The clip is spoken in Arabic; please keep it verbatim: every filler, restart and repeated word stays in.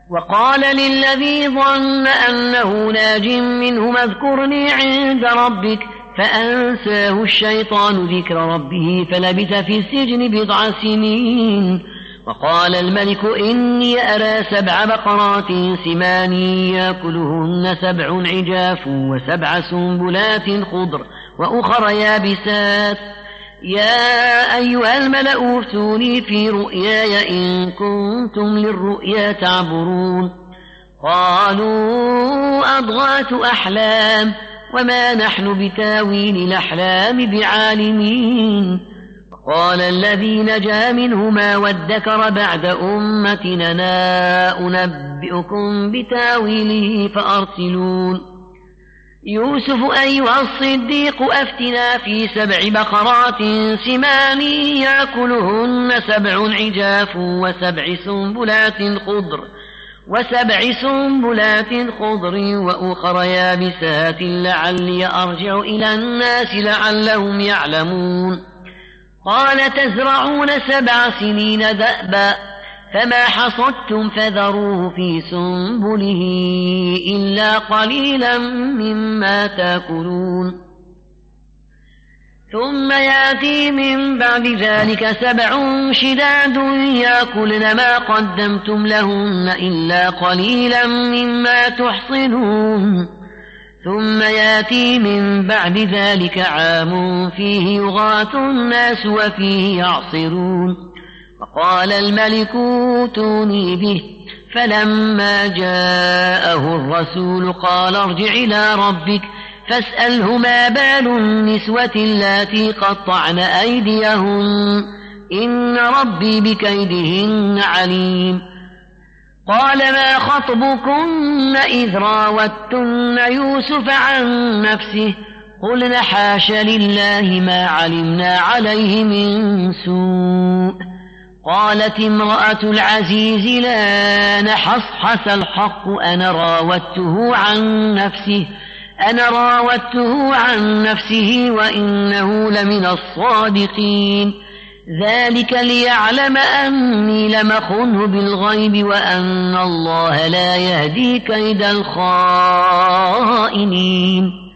وقال للذي ظن أنه ناج منهما اذكرني عند ربك فأنساه الشيطان ذكر ربه فلبث في السجن بضع سنين. وقال الملك إني أرى سبع بقرات سمان يأكلهن سبع عجاف وسبع سنبلات خضر وأخر يابسات يا أيها الملأ افتوني في رؤياي إن كنتم للرؤيا تعبرون. قالوا أضغاث أحلام وما نحن بتاويل الأحلام بعالمين. قال الذي نجا منهما وادكر بعد أمتنا أنا أنبئكم بتاويله فأرسلون. يوسف أيها الصديق أفتنا في سبع بقرات سمان يأكلهن سبع عجاف وسبع سنبلات خضر وسبع سنبلات خضر وأخر يابسات لعلي أرجع إلى الناس لعلهم يعلمون. قال تزرعون سبع سنين دأبا فما حصدتم فذروه في سنبله إلا قليلا مما تأكلون. ثم يأتي من بعد ذلك سبع شداد يأكلن ما قدمتم لهن إلا قليلا مما تحصنون. ثم يأتي من بعد ذلك عام فيه يغاث الناس وفيه يعصرون. وقال الملك اوتوني به فلما جاءه الرسول قال ارجع إلى ربك فاسأله ما بال النسوة اللاتي قطعن أيديهن إن ربي بكيدهن عليم. قال ما خطبكن إذ راوتن يوسف عن نفسه قلن حاش لله ما علمنا عليه من سوء. قالت امرأة العزيز لا نحصحص الحق أنا راودته عن نفسه أنا راودته عن نفسه وإنه لمن الصادقين. ذلك ليعلم أني لم أخنه بالغيب وأن الله لا يهدي كيد الخائنين.